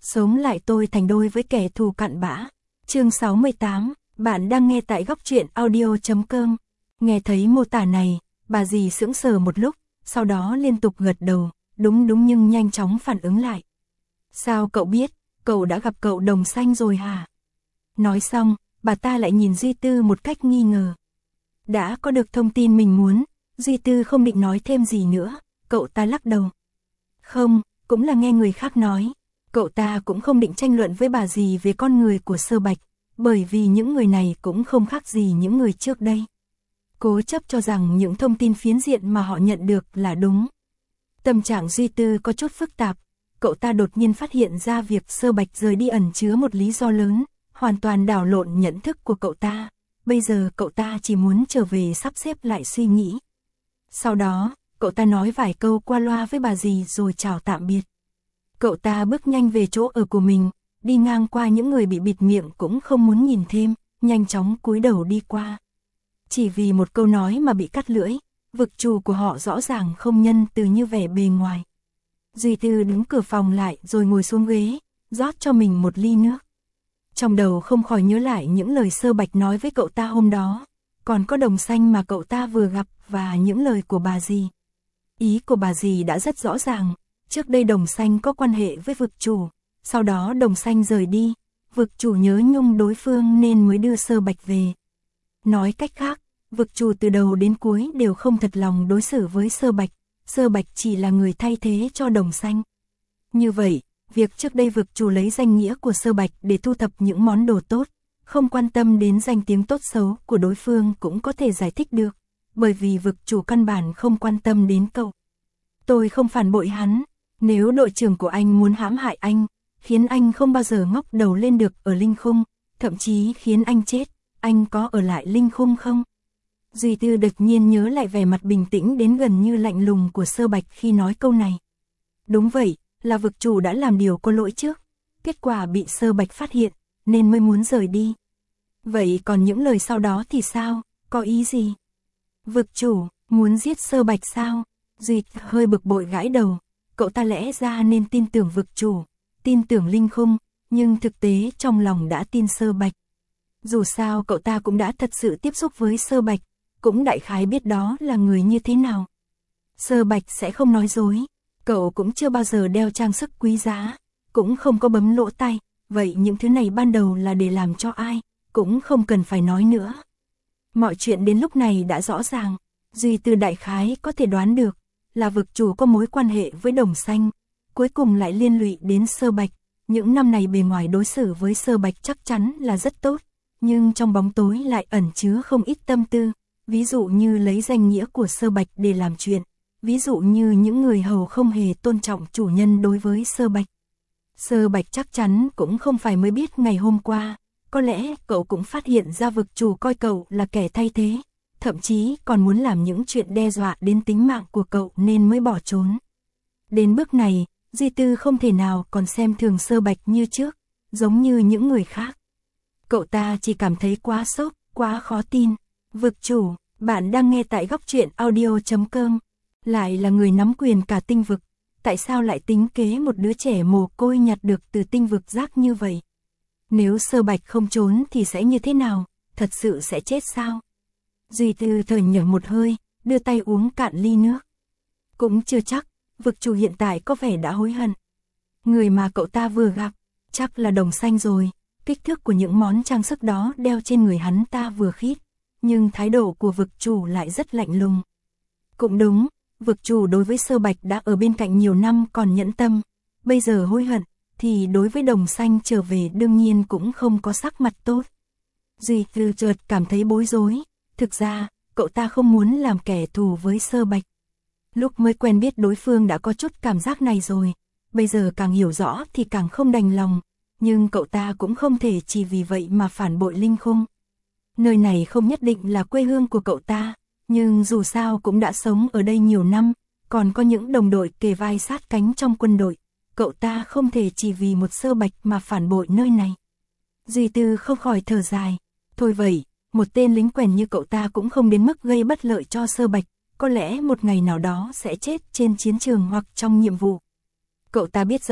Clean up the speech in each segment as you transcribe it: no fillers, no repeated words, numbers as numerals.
sống lại tôi thành đôi với kẻ thù cặn bã. Chương 68, bạn đang nghe tại góc truyện audio.com. Nghe thấy mô tả này, bà dì sững sờ một lúc, sau đó liên tục gật đầu, đúng nhưng nhanh chóng phản ứng lại. Sao cậu biết, cậu đã gặp cậu Đồng Xanh rồi hả? Nói xong, bà ta lại nhìn Duy Tư một cách nghi ngờ. Đã có được thông tin mình muốn, Duy Tư không định nói thêm gì nữa, cậu ta lắc đầu. Không, cũng là nghe người khác nói. Cậu ta cũng không định tranh luận với bà dì về con người của Sơ Bạch, bởi vì những người này cũng không khác gì những người trước đây. Cố chấp cho rằng những thông tin phiến diện mà họ nhận được là đúng. Tâm trạng Duy Tư có chút phức tạp, cậu ta đột nhiên phát hiện ra việc Sơ Bạch rời đi ẩn chứa một lý do lớn, hoàn toàn đảo lộn nhận thức của cậu ta. Bây giờ cậu ta chỉ muốn trở về sắp xếp lại suy nghĩ. Sau đó, cậu ta nói vài câu qua loa với bà dì rồi chào tạm biệt. Cậu ta bước nhanh về chỗ ở của mình, đi ngang qua những người bị bịt miệng cũng không muốn nhìn thêm, nhanh chóng cúi đầu đi qua. Chỉ vì một câu nói mà bị cắt lưỡi, vực chủ của họ rõ ràng không nhân từ như vẻ bề ngoài. Duy Tư đứng cửa phòng lại rồi ngồi xuống ghế, rót cho mình một ly nước. Trong đầu không khỏi nhớ lại những lời Sơ Bạch nói với cậu ta hôm đó, còn có Đồng Xanh mà cậu ta vừa gặp và những lời của bà dì. Ý của bà dì đã rất rõ ràng, trước đây Đồng Xanh có quan hệ với vực chủ, sau đó Đồng Xanh rời đi, vực chủ nhớ nhung đối phương nên mới đưa Sơ Bạch về. Nói cách khác, vực chủ từ đầu đến cuối đều không thật lòng đối xử với Sơ Bạch chỉ là người thay thế cho Đồng Xanh. Như vậy, việc trước đây vực chủ lấy danh nghĩa của Sơ Bạch để thu thập những món đồ tốt, không quan tâm đến danh tiếng tốt xấu của đối phương cũng có thể giải thích được, bởi vì vực chủ căn bản không quan tâm đến cậu. Tôi không phản bội hắn, nếu đội trưởng của anh muốn hãm hại anh, khiến anh không bao giờ ngóc đầu lên được ở Linh Khung, thậm chí khiến anh chết, anh có ở lại Linh Khung không? Duy Tư đột nhiên nhớ lại vẻ mặt bình tĩnh đến gần như lạnh lùng của Sơ Bạch khi nói câu này. Đúng vậy, là vực chủ đã làm điều có lỗi trước, kết quả bị Sơ Bạch phát hiện, nên mới muốn rời đi. Vậy còn những lời sau đó thì sao, có ý gì? Vực chủ, muốn giết Sơ Bạch sao? Duy hơi bực bội gãi đầu, cậu ta lẽ ra nên tin tưởng vực chủ, tin tưởng Linh Khung, nhưng thực tế trong lòng đã tin Sơ Bạch. Dù sao cậu ta cũng đã thật sự tiếp xúc với Sơ Bạch, cũng đại khái biết đó là người như thế nào. Sơ Bạch sẽ không nói dối, cậu cũng chưa bao giờ đeo trang sức quý giá, cũng không có bấm lỗ tai, vậy những thứ này ban đầu là để làm cho ai, cũng không cần phải nói nữa. Mọi chuyện đến lúc này đã rõ ràng, Duy Tư đại khái có thể đoán được, là vực chủ có mối quan hệ với Đồng Xanh, cuối cùng lại liên lụy đến Sơ Bạch. Những năm này bề ngoài đối xử với Sơ Bạch chắc chắn là rất tốt, nhưng trong bóng tối lại ẩn chứa không ít tâm tư, ví dụ như lấy danh nghĩa của Sơ Bạch để làm chuyện, ví dụ như những người hầu không hề tôn trọng chủ nhân đối với Sơ Bạch. Sơ Bạch chắc chắn cũng không phải mới biết ngày hôm qua, có lẽ cậu cũng phát hiện ra vực chủ coi cậu là kẻ thay thế, thậm chí còn muốn làm những chuyện đe dọa đến tính mạng của cậu nên mới bỏ trốn. Đến bước này, Duy Tư không thể nào còn xem thường Sơ Bạch như trước, giống như những người khác. Cậu ta chỉ cảm thấy quá sốc, quá khó tin. Vực chủ, bạn đang nghe tại góc truyện audio.com, lại là người nắm quyền cả tinh vực, tại sao lại tính kế một đứa trẻ mồ côi nhặt được từ tinh vực rác như vậy? Nếu Sơ Bạch không trốn thì sẽ như thế nào, thật sự sẽ chết sao? Duy Tư thở nhở một hơi, đưa tay uống cạn ly nước. Cũng chưa chắc, vực chủ hiện tại có vẻ đã hối hận. Người mà cậu ta vừa gặp, chắc là Đồng Xanh rồi, kích thước của những món trang sức đó đeo trên người hắn ta vừa khít, nhưng thái độ của vực chủ lại rất lạnh lùng. Cũng đúng, vực chủ đối với Sơ Bạch đã ở bên cạnh nhiều năm còn nhẫn tâm, bây giờ hối hận, thì đối với Đồng Xanh trở về đương nhiên cũng không có sắc mặt tốt. Duy Tư chợt cảm thấy bối rối, thực ra, cậu ta không muốn làm kẻ thù với Sơ Bạch. Lúc mới quen biết đối phương đã có chút cảm giác này rồi, bây giờ càng hiểu rõ thì càng không đành lòng, nhưng cậu ta cũng không thể chỉ vì vậy mà phản bội Linh Khung. Nơi này không nhất định là quê hương của cậu ta, nhưng dù sao cũng đã sống ở đây nhiều năm, còn có những đồng đội kề vai sát cánh trong quân đội, cậu ta không thể chỉ vì một Sơ Bạch mà phản bội nơi này. Duy Tư không khỏi thở dài, thôi vậy, một tên lính quèn như cậu ta cũng không đến mức gây bất lợi cho Sơ Bạch, có lẽ một ngày nào đó sẽ chết trên chiến trường hoặc trong nhiệm vụ. Cậu ta biết rõ,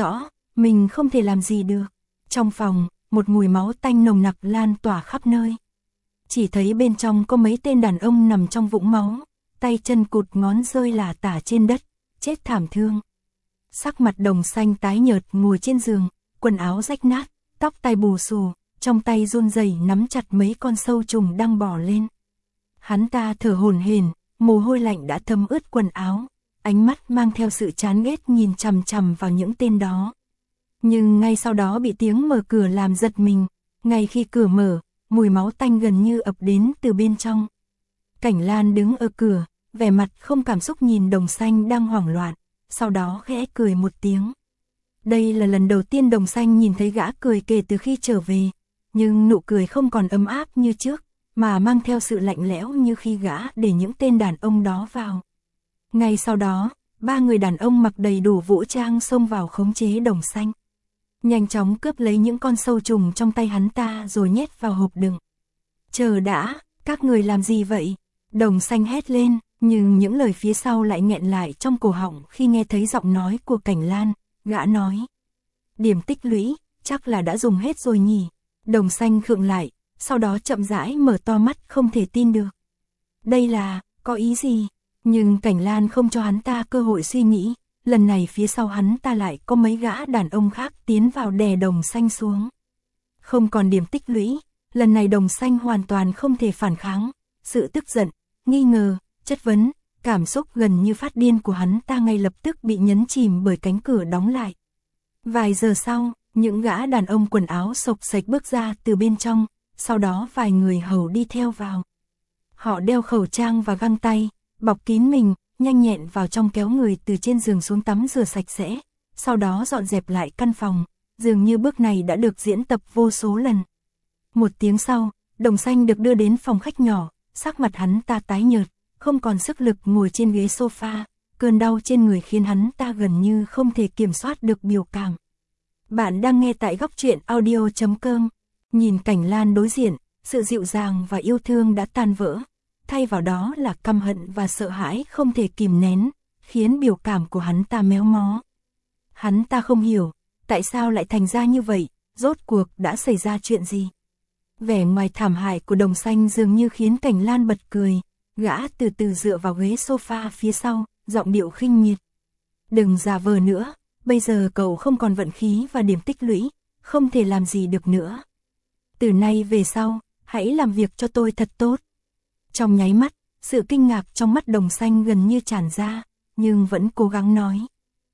mình không thể làm gì được. Trong phòng, một mùi máu tanh nồng nặc lan tỏa khắp nơi. Chỉ thấy bên trong có mấy tên đàn ông nằm trong vũng máu, tay chân cụt ngón rơi lả tả trên đất, chết thảm thương. Sắc mặt Đồng Xanh tái nhợt ngồi trên giường, quần áo rách nát, tóc tai bù xù, trong tay run rẩy nắm chặt mấy con sâu trùng đang bò lên. Hắn ta thở hổn hển, mồ hôi lạnh đã thấm ướt quần áo, ánh mắt mang theo sự chán ghét nhìn chằm chằm vào những tên đó. Nhưng ngay sau đó bị tiếng mở cửa làm giật mình, ngay khi cửa mở, mùi máu tanh gần như ập đến từ bên trong. Cảnh Lan đứng ở cửa, vẻ mặt không cảm xúc nhìn Đồng Xanh đang hoảng loạn, sau đó khẽ cười một tiếng. Đây là lần đầu tiên Đồng Xanh nhìn thấy gã cười kể từ khi trở về, nhưng nụ cười không còn ấm áp như trước, mà mang theo sự lạnh lẽo như khi gã để những tên đàn ông đó vào. Ngay sau đó, 3 người đàn ông mặc đầy đủ vũ trang xông vào khống chế Đồng Xanh. Nhanh chóng cướp lấy những con sâu trùng trong tay hắn ta rồi nhét vào hộp đựng. Chờ đã, các người làm gì vậy? Đồng Xanh hét lên, nhưng những lời phía sau lại nghẹn lại trong cổ họng khi nghe thấy giọng nói của Cảnh Lan. Gã nói, điểm tích lũy, chắc là đã dùng hết rồi nhỉ. Đồng Xanh khựng lại, sau đó chậm rãi mở to mắt không thể tin được. Đây là, có ý gì? Nhưng Cảnh Lan không cho hắn ta cơ hội suy nghĩ, lần này phía sau hắn ta lại có mấy gã đàn ông khác tiến vào đè Đồng Xanh xuống. Không còn điểm tích lũy, lần này Đồng Xanh hoàn toàn không thể phản kháng, sự tức giận, nghi ngờ, chất vấn, cảm xúc gần như phát điên của hắn ta ngay lập tức bị nhấn chìm bởi cánh cửa đóng lại. Vài giờ sau, những gã đàn ông quần áo xộc xệch bước ra từ bên trong, sau đó vài người hầu đi theo vào. Họ đeo khẩu trang và găng tay, bọc kín mình, nhanh nhẹn vào trong kéo người từ trên giường xuống tắm rửa sạch sẽ, sau đó dọn dẹp lại căn phòng, dường như bước này đã được diễn tập vô số lần. Một tiếng sau, Đồng Xanh được đưa đến phòng khách nhỏ, sắc mặt hắn ta tái nhợt, không còn sức lực ngồi trên ghế sofa, cơn đau trên người khiến hắn ta gần như không thể kiểm soát được biểu cảm. Bạn đang nghe tại góc truyện audio.com. Nhìn Cảnh Lan đối diện, sự dịu dàng và yêu thương đã tan vỡ, thay vào đó là căm hận và sợ hãi không thể kìm nén, khiến biểu cảm của hắn ta méo mó. Hắn ta không hiểu, tại sao lại thành ra như vậy, rốt cuộc đã xảy ra chuyện gì. Vẻ ngoài thảm hại của Đồng Xanh dường như khiến Cảnh Lan bật cười, gã từ từ dựa vào ghế sofa phía sau, giọng điệu khinh miệt. Đừng giả vờ nữa, bây giờ cậu không còn vận khí và điểm tích lũy, không thể làm gì được nữa. Từ nay về sau, hãy làm việc cho tôi thật tốt. Trong nháy mắt, sự kinh ngạc trong mắt Đồng Xanh gần như tràn ra, nhưng vẫn cố gắng nói.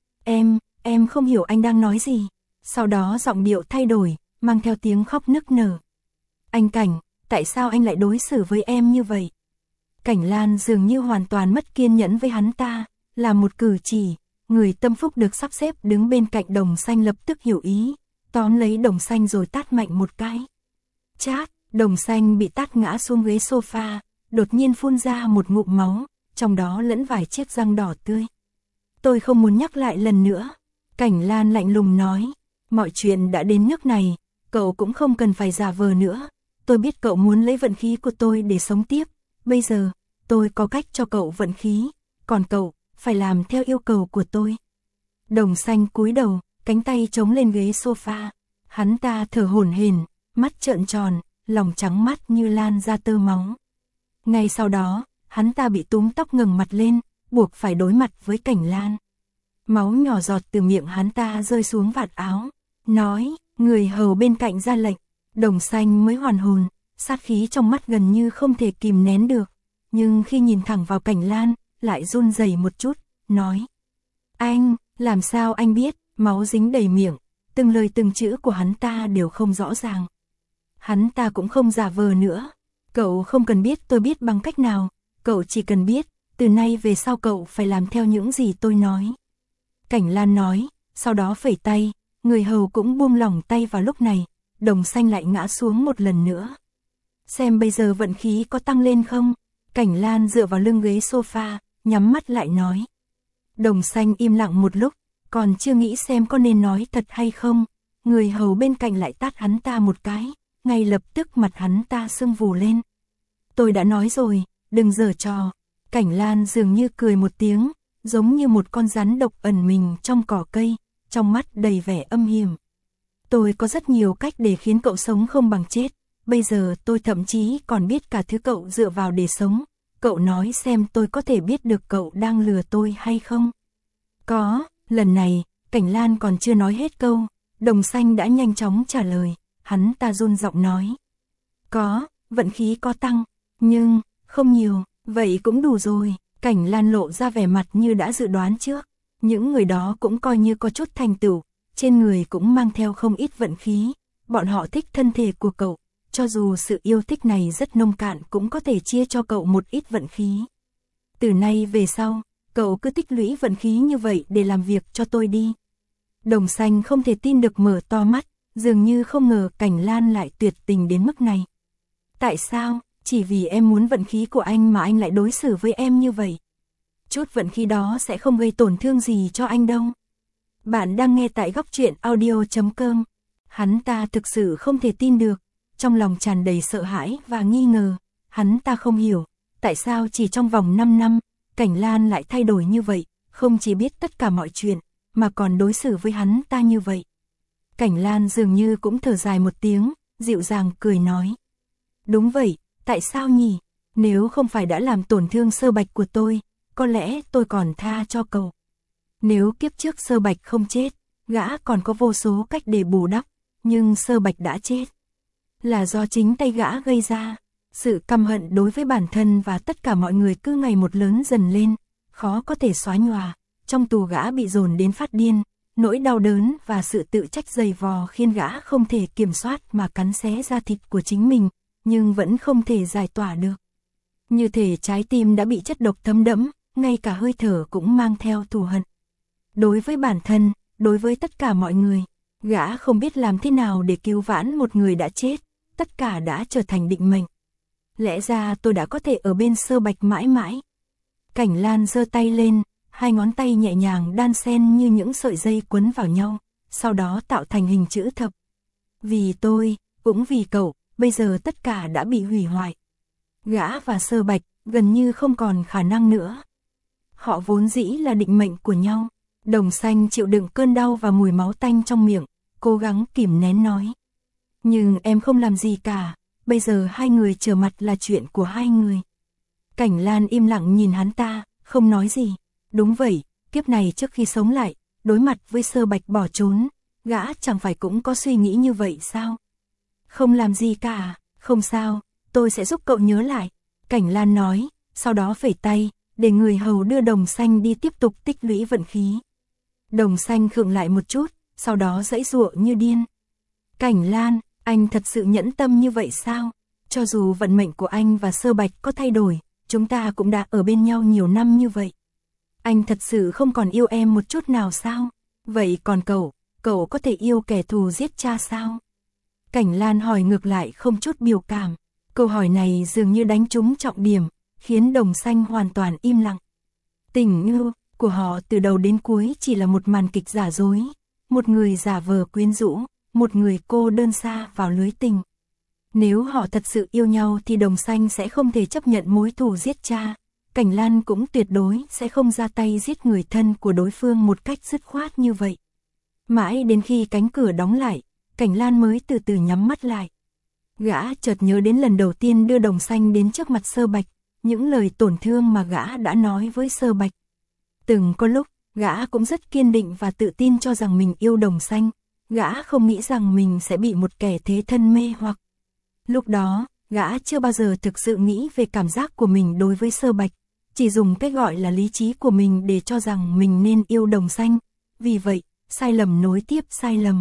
Em không hiểu anh đang nói gì. Sau đó giọng điệu thay đổi, mang theo tiếng khóc nức nở. Anh Cảnh, tại sao anh lại đối xử với em như vậy? Cảnh Lan dường như hoàn toàn mất kiên nhẫn với hắn ta, là một cử chỉ, người tâm phúc được sắp xếp đứng bên cạnh Đồng Xanh lập tức hiểu ý, tóm lấy Đồng Xanh rồi tát mạnh một cái. Chát, Đồng Xanh bị tát ngã xuống ghế sofa, đột nhiên phun ra một ngụm máu, trong đó lẫn vài chiếc răng đỏ tươi. Tôi không muốn nhắc lại lần nữa. Cảnh Lan lạnh lùng nói, mọi chuyện đã đến nước này, cậu cũng không cần phải giả vờ nữa. Tôi biết cậu muốn lấy vận khí của tôi để sống tiếp, bây giờ, tôi có cách cho cậu vận khí, còn cậu, phải làm theo yêu cầu của tôi. Đồng Xanh cúi đầu, cánh tay chống lên ghế sofa, hắn ta thở hổn hển, mắt trợn tròn, lòng trắng mắt như lan ra tơ máu. Ngay sau đó, hắn ta bị túm tóc ngẩng mặt lên, buộc phải đối mặt với Cảnh Lan. Máu nhỏ giọt từ miệng hắn ta rơi xuống vạt áo, nói, người hầu bên cạnh ra lệnh. Đồng Xanh mới hoàn hồn, sát khí trong mắt gần như không thể kìm nén được, nhưng khi nhìn thẳng vào Cảnh Lan, lại run rẩy một chút, nói. Anh, làm sao anh biết, máu dính đầy miệng, từng lời từng chữ của hắn ta đều không rõ ràng. Hắn ta cũng không giả vờ nữa, cậu không cần biết tôi biết bằng cách nào, cậu chỉ cần biết, từ nay về sau cậu phải làm theo những gì tôi nói. Cảnh Lan nói, sau đó phẩy tay, người hầu cũng buông lỏng tay vào lúc này, Đồng Xanh lại ngã xuống một lần nữa. Xem bây giờ vận khí có tăng lên không? Cảnh Lan dựa vào lưng ghế sofa, nhắm mắt lại nói. Đồng Xanh im lặng một lúc, còn chưa nghĩ xem có nên nói thật hay không. Người hầu bên cạnh lại tát hắn ta một cái, ngay lập tức mặt hắn ta sưng vù lên. Tôi đã nói rồi, đừng giở trò. Cảnh Lan dường như cười một tiếng, giống như một con rắn độc ẩn mình trong cỏ cây, trong mắt đầy vẻ âm hiểm. Tôi có rất nhiều cách để khiến cậu sống không bằng chết, bây giờ tôi thậm chí còn biết cả thứ cậu dựa vào để sống. Cậu nói xem tôi có thể biết được cậu đang lừa tôi hay không? Có, lần này, Cảnh Lan còn chưa nói hết câu, Đồng Xanh đã nhanh chóng trả lời, hắn ta run giọng nói. Có, vận khí có tăng, nhưng, không nhiều, vậy cũng đủ rồi. Cảnh Lan lộ ra vẻ mặt như đã dự đoán trước, những người đó cũng coi như có chút thành tựu, trên người cũng mang theo không ít vận khí, bọn họ thích thân thể của cậu, cho dù sự yêu thích này rất nông cạn cũng có thể chia cho cậu một ít vận khí. Từ nay về sau, cậu cứ tích lũy vận khí như vậy để làm việc cho tôi đi. Đồng Xanh không thể tin được mở to mắt, dường như không ngờ Cảnh Lan lại tuyệt tình đến mức này. Tại sao, chỉ vì em muốn vận khí của anh mà anh lại đối xử với em như vậy? Chút vận khí đó sẽ không gây tổn thương gì cho anh đâu. Bạn đang nghe tại Góc Truyện Audio.com. Hắn ta thực sự không thể tin được, trong lòng tràn đầy sợ hãi và nghi ngờ. Hắn ta không hiểu, tại sao chỉ trong vòng 5 năm, Cảnh Lan lại thay đổi như vậy, không chỉ biết tất cả mọi chuyện, mà còn đối xử với hắn ta như vậy. Cảnh Lan dường như cũng thở dài một tiếng, dịu dàng cười nói. Đúng vậy, tại sao nhỉ? Nếu không phải đã làm tổn thương Sơ Bạch của tôi, có lẽ tôi còn tha cho cậu. Nếu kiếp trước Sơ Bạch không chết, gã còn có vô số cách để bù đắp, nhưng Sơ Bạch đã chết. Là do chính tay gã gây ra. Sự căm hận đối với bản thân và tất cả mọi người cứ ngày một lớn dần lên, khó có thể xóa nhòa. Trong tù gã bị dồn đến phát điên, nỗi đau đớn và sự tự trách dày vò khiến gã không thể kiểm soát mà cắn xé da thịt của chính mình, nhưng vẫn không thể giải tỏa được. Như thể trái tim đã bị chất độc thấm đẫm, ngay cả hơi thở cũng mang theo thù hận. Đối với bản thân, đối với tất cả mọi người, gã không biết làm thế nào để cứu vãn một người đã chết, tất cả đã trở thành định mệnh. Lẽ ra tôi đã có thể ở bên Sơ Bạch mãi mãi. Cảnh Lan giơ tay lên, hai ngón tay nhẹ nhàng đan xen như những sợi dây quấn vào nhau, sau đó tạo thành hình chữ thập. Vì tôi, cũng vì cậu, bây giờ tất cả đã bị hủy hoại. Gã và Sơ Bạch gần như không còn khả năng nữa. Họ vốn dĩ là định mệnh của nhau. Đồng Xanh chịu đựng cơn đau và mùi máu tanh trong miệng, cố gắng kìm nén nói. Nhưng em không làm gì cả, bây giờ hai người trở mặt là chuyện của hai người. Cảnh Lan im lặng nhìn hắn ta, không nói gì. Đúng vậy, kiếp này trước khi sống lại, đối mặt với Sơ Bạch bỏ trốn, gã chẳng phải cũng có suy nghĩ như vậy sao? Không làm gì cả, không sao, tôi sẽ giúp cậu nhớ lại. Cảnh Lan nói, sau đó phẩy tay, để người hầu đưa Đồng Xanh đi tiếp tục tích lũy vận khí. Đồng Xanh khựng lại một chút, sau đó giãy giụa như điên. Cảnh Lan, anh thật sự nhẫn tâm như vậy sao? Cho dù vận mệnh của anh và Sơ Bạch có thay đổi, chúng ta cũng đã ở bên nhau nhiều năm như vậy. Anh thật sự không còn yêu em một chút nào sao? Vậy còn cậu có thể yêu kẻ thù giết cha sao? Cảnh Lan hỏi ngược lại không chút biểu cảm. Câu hỏi này dường như đánh trúng trọng điểm, khiến Đồng Xanh hoàn toàn im lặng. Tình yêu của họ từ đầu đến cuối chỉ là một màn kịch giả dối, một người giả vờ quyến rũ, một người cô đơn xa vào lưới tình. Nếu họ thật sự yêu nhau thì Đồng Xanh sẽ không thể chấp nhận mối thù giết cha. Cảnh Lan cũng tuyệt đối sẽ không ra tay giết người thân của đối phương một cách dứt khoát như vậy. Mãi đến khi cánh cửa đóng lại, Cảnh Lan mới từ từ nhắm mắt lại. Gã chợt nhớ đến lần đầu tiên đưa Đồng Xanh đến trước mặt Sơ Bạch, những lời tổn thương mà gã đã nói với Sơ Bạch. Từng có lúc, gã cũng rất kiên định và tự tin cho rằng mình yêu Đồng Xanh, gã không nghĩ rằng mình sẽ bị một kẻ thế thân mê hoặc. Lúc đó, gã chưa bao giờ thực sự nghĩ về cảm giác của mình đối với Sơ Bạch, chỉ dùng cách gọi là lý trí của mình để cho rằng mình nên yêu Đồng Xanh. Vì vậy, sai lầm nối tiếp sai lầm.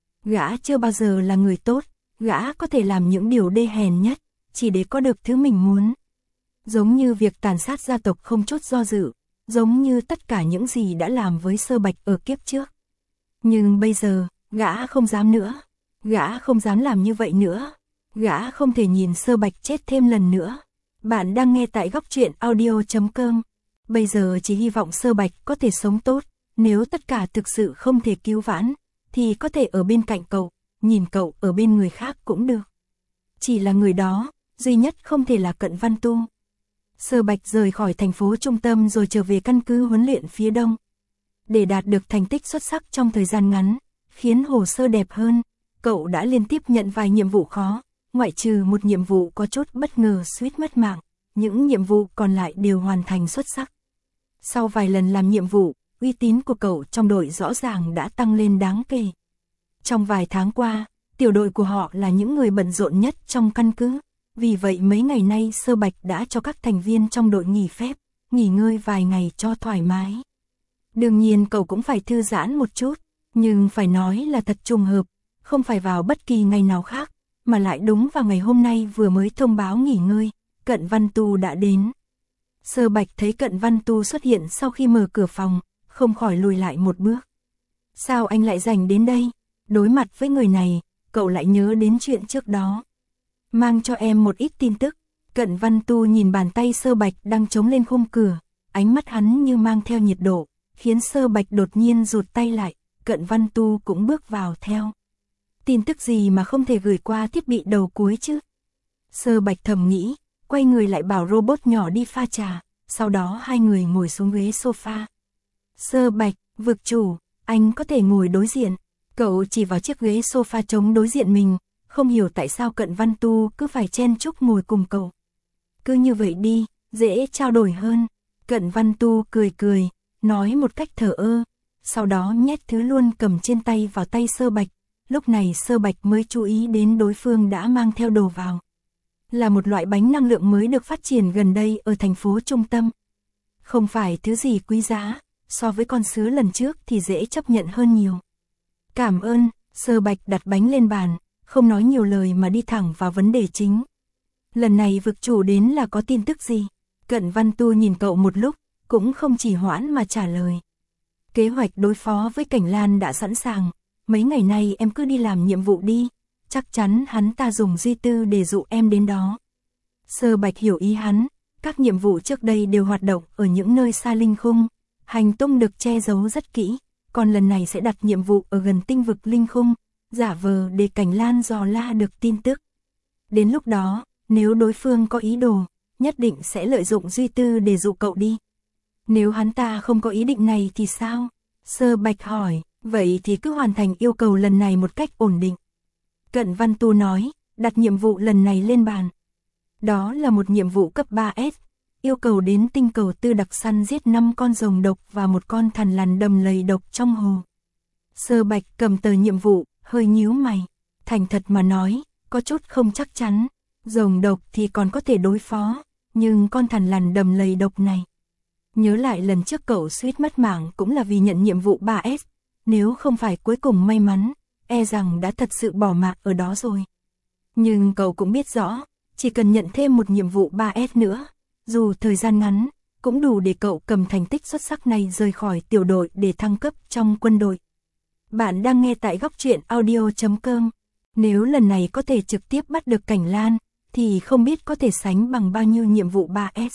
Gã chưa bao giờ là người tốt, gã có thể làm những điều đê hèn nhất, chỉ để có được thứ mình muốn. Giống như việc tàn sát gia tộc không chút do dự, giống như tất cả những gì đã làm với Sơ Bạch ở kiếp trước. Nhưng bây giờ, gã không dám nữa, gã không dám làm như vậy nữa, gã không thể nhìn Sơ Bạch chết thêm lần nữa. Bạn đang nghe tại Góc Truyện Audio.com. Bây giờ chỉ hy vọng Sơ Bạch có thể sống tốt, nếu tất cả thực sự không thể cứu vãn, thì có thể ở bên cạnh cậu, nhìn cậu ở bên người khác cũng được. Chỉ là người đó, duy nhất không thể là Cận Văn Tu. Sơ Bạch rời khỏi thành phố trung tâm rồi trở về căn cứ huấn luyện phía đông. để đạt được thành tích xuất sắc trong thời gian ngắn, khiến hồ sơ đẹp hơn, cậu đã liên tiếp nhận vài nhiệm vụ khó, ngoại trừ một nhiệm vụ có chút bất ngờ suýt mất mạng, những nhiệm vụ còn lại đều hoàn thành xuất sắc. Sau vài lần làm nhiệm vụ, uy tín của cậu trong đội rõ ràng đã tăng lên đáng kể. Trong vài tháng qua, tiểu đội của họ là những người bận rộn nhất trong căn cứ, vì vậy mấy ngày nay Sơ Bạch đã cho các thành viên trong đội nghỉ phép, nghỉ ngơi vài ngày cho thoải mái. Đương nhiên cậu cũng phải thư giãn một chút, nhưng phải nói là thật trùng hợp, không phải vào bất kỳ ngày nào khác, mà lại đúng vào ngày hôm nay vừa mới thông báo nghỉ ngơi, Cận Văn Tu đã đến. Sơ Bạch thấy Cận Văn Tu xuất hiện sau khi mở cửa phòng, không khỏi lùi lại một bước. Sao anh lại rảnh đến đây? Đối mặt với người này, cậu lại nhớ đến chuyện trước đó. Mang cho em một ít tin tức. Cận Văn Tu nhìn bàn tay Sơ Bạch đang chống lên khung cửa, ánh mắt hắn như mang theo nhiệt độ, khiến Sơ Bạch đột nhiên rụt tay lại, Cận Văn Tu cũng bước vào theo. Tin tức gì mà không thể gửi qua thiết bị đầu cuối chứ? Sơ Bạch thầm nghĩ, quay người lại bảo robot nhỏ đi pha trà, sau đó hai người ngồi xuống ghế sofa. Sơ Bạch, vực chủ, anh có thể ngồi đối diện. Cậu chỉ vào chiếc ghế sofa trống đối diện mình, không hiểu tại sao Cận Văn Tu cứ phải chen chúc ngồi cùng cậu. Cứ như vậy đi, dễ trao đổi hơn. Cận Văn Tu cười cười, nói một cách thờ ơ, sau đó nhét thứ luôn cầm trên tay vào tay Sơ Bạch. Lúc này Sơ Bạch mới chú ý đến đối phương đã mang theo đồ vào. Là một loại bánh năng lượng mới được phát triển gần đây ở thành phố trung tâm. Không phải thứ gì quý giá, so với con sứ lần trước thì dễ chấp nhận hơn nhiều. Cảm ơn, Sơ Bạch đặt bánh lên bàn, không nói nhiều lời mà đi thẳng vào vấn đề chính. Lần này vực chủ đến là có tin tức gì? Cận Văn Tu nhìn cậu một lúc, cũng không chỉ hoãn mà trả lời. Kế hoạch đối phó với Cảnh Lan đã sẵn sàng, mấy ngày nay em cứ đi làm nhiệm vụ đi, chắc chắn hắn ta dùng duy tư để dụ em đến đó. Sơ Bạch hiểu ý hắn, các nhiệm vụ trước đây đều hoạt động ở những nơi xa linh khung, hành tung được che giấu rất kỹ, còn lần này sẽ đặt nhiệm vụ ở gần tinh vực linh khung, giả vờ để Cảnh Lan dò la được tin tức. Đến lúc đó, nếu đối phương có ý đồ, nhất định sẽ lợi dụng duy tư để dụ cậu đi. Nếu hắn ta không có ý định này thì sao? Sơ Bạch hỏi, vậy thì cứ hoàn thành yêu cầu lần này một cách ổn định. Cận Văn Tu nói, đặt nhiệm vụ lần này lên bàn. Đó là một nhiệm vụ cấp 3S, yêu cầu đến tinh cầu Tư Đặc săn giết 5 con rồng độc và một con thằn lằn đầm lầy độc trong hồ. Sơ Bạch cầm tờ nhiệm vụ, hơi nhíu mày. Thành thật mà nói, có chút không chắc chắn. Rồng độc thì còn có thể đối phó, nhưng con thằn lằn đầm lầy độc này. Nhớ lại lần trước cậu suýt mất mạng cũng là vì nhận nhiệm vụ 3S. Nếu không phải cuối cùng may mắn, e rằng đã thật sự bỏ mạng ở đó rồi. Nhưng cậu cũng biết rõ, chỉ cần nhận thêm một nhiệm vụ 3S nữa, dù thời gian ngắn, cũng đủ để cậu cầm thành tích xuất sắc này rời khỏi tiểu đội để thăng cấp trong quân đội. Bạn đang nghe tại Góc Truyện Audio.com. Nếu lần này có thể trực tiếp bắt được Cảnh Lan, thì không biết có thể sánh bằng bao nhiêu nhiệm vụ 3S.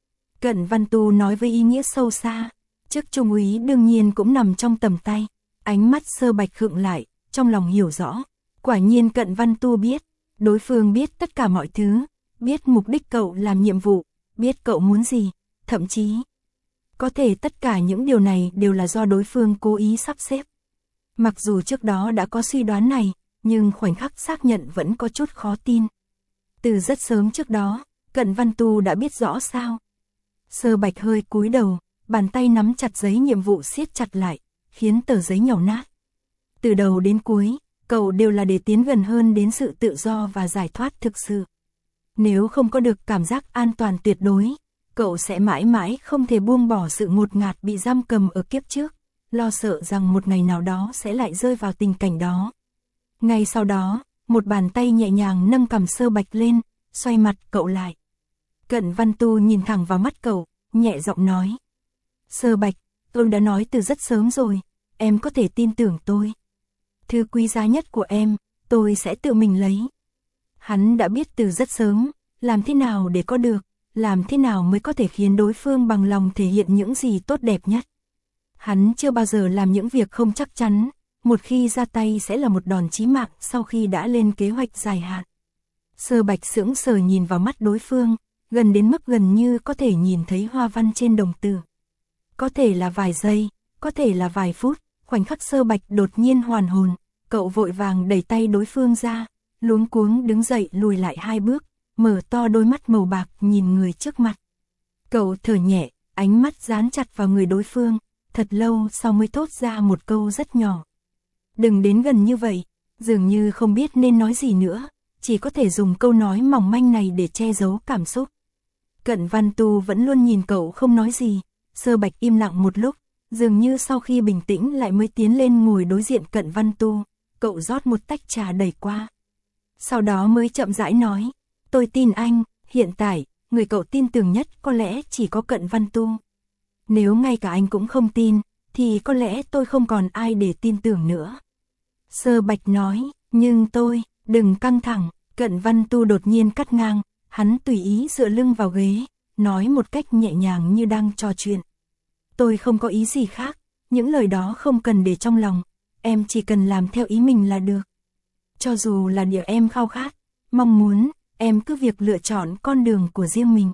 Cận Văn Tu nói với ý nghĩa sâu xa, chức trung úy đương nhiên cũng nằm trong tầm tay. Ánh mắt Sơ Bạch khựng lại, trong lòng hiểu rõ. Quả nhiên Cận Văn Tu biết, đối phương biết tất cả mọi thứ, biết mục đích cậu làm nhiệm vụ, biết cậu muốn gì, thậm chí có thể tất cả những điều này đều là do đối phương cố ý sắp xếp. Mặc dù trước đó đã có suy đoán này, nhưng khoảnh khắc xác nhận vẫn có chút khó tin. Từ rất sớm trước đó, Cận Văn Tu đã biết rõ sao. Sơ Bạch hơi cúi đầu, bàn tay nắm chặt giấy nhiệm vụ siết chặt lại, khiến tờ giấy nhàu nát. Từ đầu đến cuối, cậu đều là để tiến gần hơn đến sự tự do và giải thoát thực sự. Nếu không có được cảm giác an toàn tuyệt đối, cậu sẽ mãi mãi không thể buông bỏ sự ngột ngạt bị giam cầm ở kiếp trước, lo sợ rằng một ngày nào đó sẽ lại rơi vào tình cảnh đó. Ngay sau đó, một bàn tay nhẹ nhàng nâng cằm Sơ Bạch lên, xoay mặt cậu lại. Cận Văn Tu nhìn thẳng vào mắt cậu, nhẹ giọng nói. Sơ Bạch, tôi đã nói từ rất sớm rồi, em có thể tin tưởng tôi. Thứ quý giá nhất của em, tôi sẽ tự mình lấy. Hắn đã biết từ rất sớm, làm thế nào để có được, làm thế nào mới có thể khiến đối phương bằng lòng thể hiện những gì tốt đẹp nhất. Hắn chưa bao giờ làm những việc không chắc chắn, một khi ra tay sẽ là một đòn chí mạng sau khi đã lên kế hoạch dài hạn. Sơ Bạch sững sờ nhìn vào mắt đối phương, gần đến mức gần như có thể nhìn thấy hoa văn trên đồng tử. Có thể là vài giây, có thể là vài phút, khoảnh khắc Sơ Bạch đột nhiên hoàn hồn, cậu vội vàng đẩy tay đối phương ra, luống cuống đứng dậy lùi lại 2 bước, mở to đôi mắt màu bạc nhìn người trước mặt. Cậu thở nhẹ, ánh mắt dán chặt vào người đối phương, thật lâu sau mới thốt ra một câu rất nhỏ. Đừng đến gần như vậy, dường như không biết nên nói gì nữa, chỉ có thể dùng câu nói mỏng manh này để che giấu cảm xúc. Cận Văn Tu vẫn luôn nhìn cậu không nói gì, Sơ Bạch im lặng một lúc, dường như sau khi bình tĩnh lại mới tiến lên ngồi đối diện Cận Văn Tu, cậu rót một tách trà đẩy qua. Sau đó mới chậm rãi nói, tôi tin anh, hiện tại, người cậu tin tưởng nhất có lẽ chỉ có Cận Văn Tu. Nếu ngay cả anh cũng không tin, thì có lẽ tôi không còn ai để tin tưởng nữa. Sơ Bạch nói, nhưng tôi, đừng căng thẳng, Cận Văn Tu đột nhiên cắt ngang, hắn tùy ý dựa lưng vào ghế, nói một cách nhẹ nhàng như đang trò chuyện. Tôi không có ý gì khác, những lời đó không cần để trong lòng, em chỉ cần làm theo ý mình là được. Cho dù là điều em khao khát, mong muốn, em cứ việc lựa chọn con đường của riêng mình.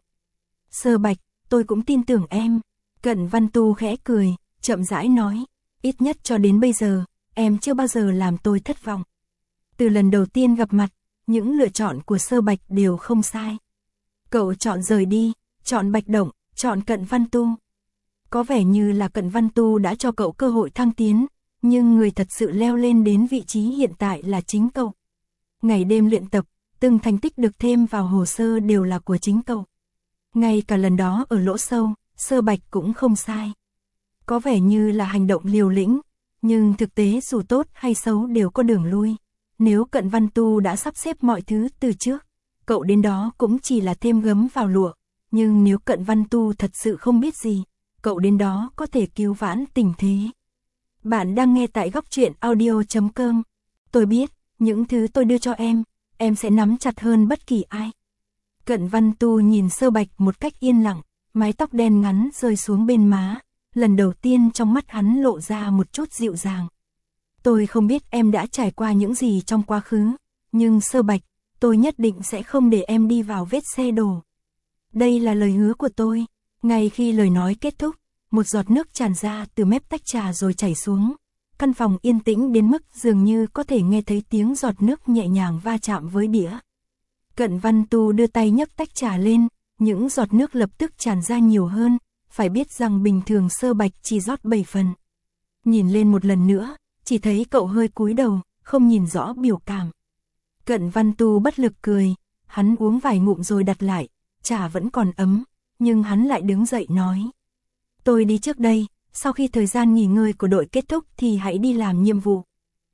Sơ Bạch, tôi cũng tin tưởng em. Cận Văn Tu khẽ cười, chậm rãi nói, ít nhất cho đến bây giờ, em chưa bao giờ làm tôi thất vọng. Từ lần đầu tiên gặp mặt, những lựa chọn của Sơ Bạch đều không sai. Cậu chọn rời đi, chọn Bạch Động, chọn Cận Văn Tu. Có vẻ như là Cận Văn Tu đã cho cậu cơ hội thăng tiến, nhưng người thật sự leo lên đến vị trí hiện tại là chính cậu. Ngày đêm luyện tập, từng thành tích được thêm vào hồ sơ đều là của chính cậu. Ngay cả lần đó ở lỗ sâu, Sơ Bạch cũng không sai. Có vẻ như là hành động liều lĩnh, nhưng thực tế dù tốt hay xấu đều có đường lui. Nếu Cận Văn Tu đã sắp xếp mọi thứ từ trước, cậu đến đó cũng chỉ là thêm gấm vào lụa. Nhưng nếu Cận Văn Tu thật sự không biết gì, cậu đến đó có thể cứu vãn tình thế. Bạn đang nghe tại góc truyện audio.com. Tôi biết, những thứ tôi đưa cho em sẽ nắm chặt hơn bất kỳ ai. Cận Văn Tu nhìn Sơ Bạch một cách yên lặng, mái tóc đen ngắn rơi xuống bên má, lần đầu tiên trong mắt hắn lộ ra một chút dịu dàng. Tôi không biết em đã trải qua những gì trong quá khứ, nhưng Sơ Bạch, tôi nhất định sẽ không để em đi vào vết xe đổ. Đây là lời hứa của tôi. Ngay khi lời nói kết thúc, một giọt nước tràn ra từ mép tách trà rồi chảy xuống. Căn phòng yên tĩnh đến mức dường như có thể nghe thấy tiếng giọt nước nhẹ nhàng va chạm với đĩa. Cận Văn Tu đưa tay nhấc tách trà lên, những giọt nước lập tức tràn ra nhiều hơn, phải biết rằng bình thường Sơ Bạch chỉ rót 7 phần. Nhìn lên một lần nữa, chỉ thấy cậu hơi cúi đầu, không nhìn rõ biểu cảm. Cận Văn Tu bất lực cười, hắn uống vài ngụm rồi đặt lại, trà vẫn còn ấm, nhưng hắn lại đứng dậy nói. Tôi đi trước đây, sau khi thời gian nghỉ ngơi của đội kết thúc thì hãy đi làm nhiệm vụ.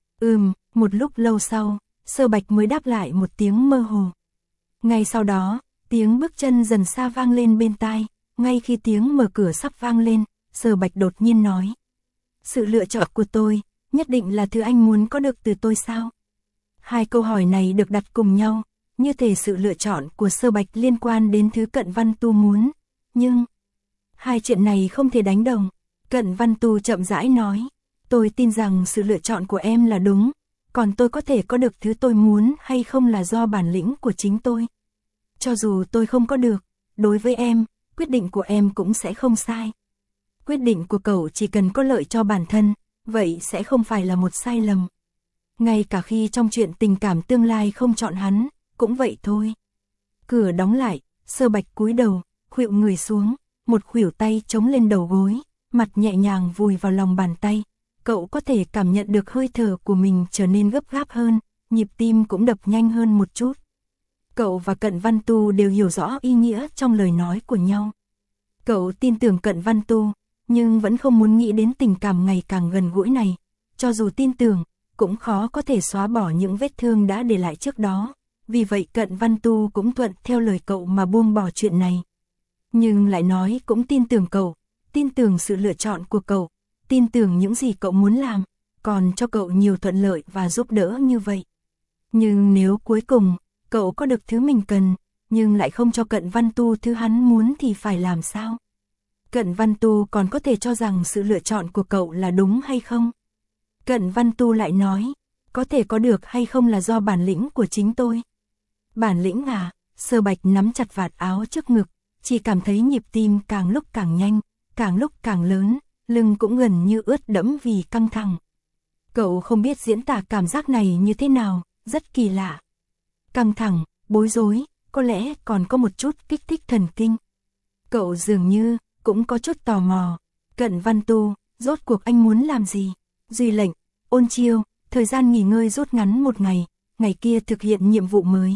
Một lúc lâu sau, Sơ Bạch mới đáp lại một tiếng mơ hồ. Ngay sau đó, tiếng bước chân dần xa vang lên bên tai, ngay khi tiếng mở cửa sắp vang lên, Sơ Bạch đột nhiên nói. Sự lựa chọn của tôi, nhất định là thứ anh muốn có được từ tôi sao? Hai câu hỏi này được đặt cùng nhau, như thể sự lựa chọn của Sơ Bạch liên quan đến thứ Cận Văn Tu muốn, nhưng hai chuyện này không thể đánh đồng. Cận Văn Tu chậm rãi nói, tôi tin rằng sự lựa chọn của em là đúng, còn tôi có thể có được thứ tôi muốn hay không là do bản lĩnh của chính tôi. Cho dù tôi không có được, đối với em, quyết định của em cũng sẽ không sai. Quyết định của cậu chỉ cần có lợi cho bản thân, vậy sẽ không phải là một sai lầm. Ngay cả khi trong chuyện tình cảm tương lai không chọn hắn, cũng vậy thôi. Cửa đóng lại, Sơ Bạch cúi đầu, khuỵu người xuống, một khuỷu tay chống lên đầu gối, mặt nhẹ nhàng vùi vào lòng bàn tay. Cậu có thể cảm nhận được hơi thở của mình trở nên gấp gáp hơn, nhịp tim cũng đập nhanh hơn một chút. Cậu và Cận Văn Tu đều hiểu rõ ý nghĩa trong lời nói của nhau. Cậu tin tưởng Cận Văn Tu, nhưng vẫn không muốn nghĩ đến tình cảm ngày càng gần gũi này. Cho dù tin tưởng, cũng khó có thể xóa bỏ những vết thương đã để lại trước đó. Vì vậy Cận Văn Tu cũng thuận theo lời cậu mà buông bỏ chuyện này. Nhưng lại nói cũng tin tưởng cậu, tin tưởng sự lựa chọn của cậu, tin tưởng những gì cậu muốn làm, còn cho cậu nhiều thuận lợi và giúp đỡ như vậy. Nhưng nếu cuối cùng, cậu có được thứ mình cần, nhưng lại không cho Cận Văn Tu thứ hắn muốn thì phải làm sao? Cận Văn Tu còn có thể cho rằng sự lựa chọn của cậu là đúng hay không? Cận Văn Tu lại nói, có thể có được hay không là do bản lĩnh của chính tôi. Bản lĩnh à? Sơ Bạch nắm chặt vạt áo trước ngực, chỉ cảm thấy nhịp tim càng lúc càng nhanh, càng lúc càng lớn, lưng cũng gần như ướt đẫm vì căng thẳng. Cậu không biết diễn tả cảm giác này như thế nào, rất kỳ lạ. Căng thẳng, bối rối, có lẽ còn có một chút kích thích thần kinh. Cậu dường như cũng có chút tò mò. Cận Văn Tu, rốt cuộc anh muốn làm gì? Duy lệnh, ôn chiêu, thời gian nghỉ ngơi rút ngắn một ngày, ngày kia thực hiện nhiệm vụ mới.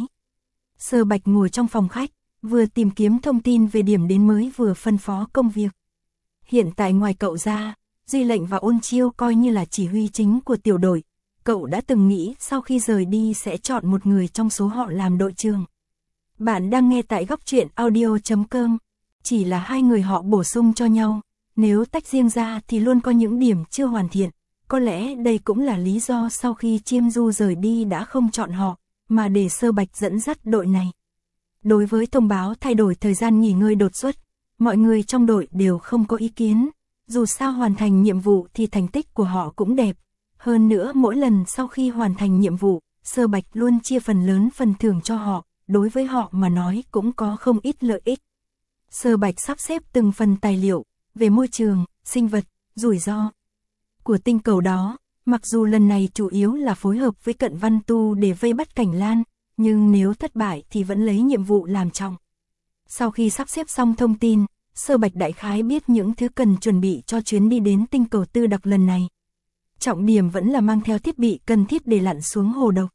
Sơ Bạch ngồi trong phòng khách, vừa tìm kiếm thông tin về điểm đến mới vừa phân phó công việc. Hiện tại ngoài cậu ra, Duy lệnh và ôn chiêu coi như là chỉ huy chính của tiểu đội. Cậu đã từng nghĩ sau khi rời đi sẽ chọn một người trong số họ làm đội trưởng. Bạn đang nghe tại góc truyện audio.com. Chỉ là hai người họ bổ sung cho nhau, nếu tách riêng ra thì luôn có những điểm chưa hoàn thiện. Có lẽ đây cũng là lý do sau khi Chiêm Du rời đi đã không chọn họ, mà để Sơ Bạch dẫn dắt đội này. Đối với thông báo thay đổi thời gian nghỉ ngơi đột xuất, mọi người trong đội đều không có ý kiến. Dù sao hoàn thành nhiệm vụ thì thành tích của họ cũng đẹp. Hơn nữa mỗi lần sau khi hoàn thành nhiệm vụ, Sơ Bạch luôn chia phần lớn phần thưởng cho họ, đối với họ mà nói cũng có không ít lợi ích. Sơ Bạch sắp xếp từng phần tài liệu về môi trường, sinh vật, rủi ro của tinh cầu đó, mặc dù lần này chủ yếu là phối hợp với Cận Văn Tu để vây bắt Cảnh Lan, nhưng nếu thất bại thì vẫn lấy nhiệm vụ làm trọng. Sau khi sắp xếp xong thông tin, Sơ Bạch đại khái biết những thứ cần chuẩn bị cho chuyến đi đến tinh cầu Tư Đặc lần này. Trọng điểm vẫn là mang theo thiết bị cần thiết để lặn xuống hồ độc.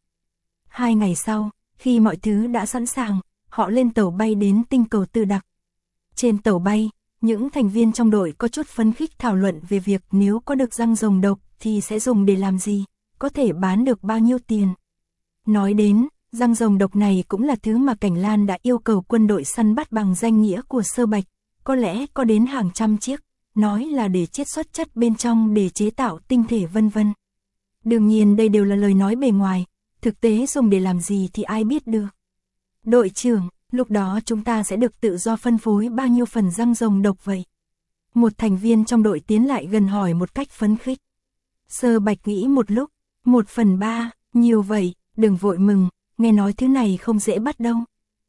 2 ngày sau, khi mọi thứ đã sẵn sàng, họ lên tàu bay đến tinh cầu Tư Đặc. Trên tàu bay, những thành viên trong đội có chút phấn khích thảo luận về việc nếu có được răng rồng độc thì sẽ dùng để làm gì, có thể bán được bao nhiêu tiền. Nói đến, răng rồng độc này cũng là thứ mà Cảnh Lan đã yêu cầu quân đội săn bắt bằng danh nghĩa của Sơ Bạch, có lẽ có đến hàng trăm chiếc, nói là để chiết xuất chất bên trong để chế tạo tinh thể vân vân. Đương nhiên đây đều là lời nói bề ngoài, thực tế dùng để làm gì thì ai biết được. Đội trưởng, lúc đó chúng ta sẽ được tự do phân phối bao nhiêu phần răng rồng độc vậy? Một thành viên trong đội tiến lại gần hỏi một cách phấn khích. Sơ Bạch nghĩ một lúc, 1/3, nhiều vậy, đừng vội mừng, nghe nói thứ này không dễ bắt đâu.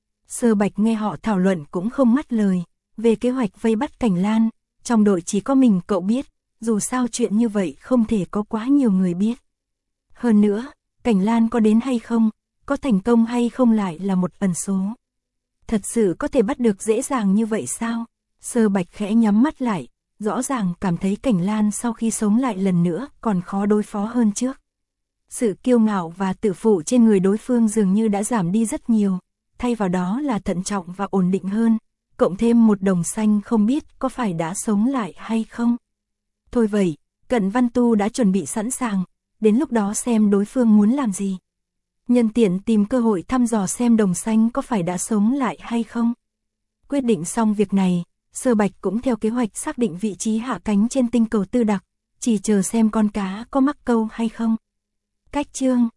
Sơ Bạch nghe họ thảo luận cũng không ngắt lời, về kế hoạch vây bắt Cảnh Lan, trong đội chỉ có mình cậu biết, dù sao chuyện như vậy không thể có quá nhiều người biết. Hơn nữa, Cảnh Lan có đến hay không, có thành công hay không lại là một ẩn số. Thật sự có thể bắt được dễ dàng như vậy sao? Sơ Bạch khẽ nhắm mắt lại, rõ ràng cảm thấy Cảnh Lan sau khi sống lại lần nữa còn khó đối phó hơn trước. Sự kiêu ngạo và tự phụ trên người đối phương dường như đã giảm đi rất nhiều, thay vào đó là thận trọng và ổn định hơn, cộng thêm một đồng xanh không biết có phải đã sống lại hay không. Thôi vậy, Cận Văn Tu đã chuẩn bị sẵn sàng, đến lúc đó xem đối phương muốn làm gì. Nhân tiện tìm cơ hội thăm dò xem đồng xanh có phải đã sống lại hay không. Quyết định xong việc này, Sơ Bạch cũng theo kế hoạch xác định vị trí hạ cánh trên tinh cầu Tư Đặc, chỉ chờ xem con cá có mắc câu hay không. Cách chương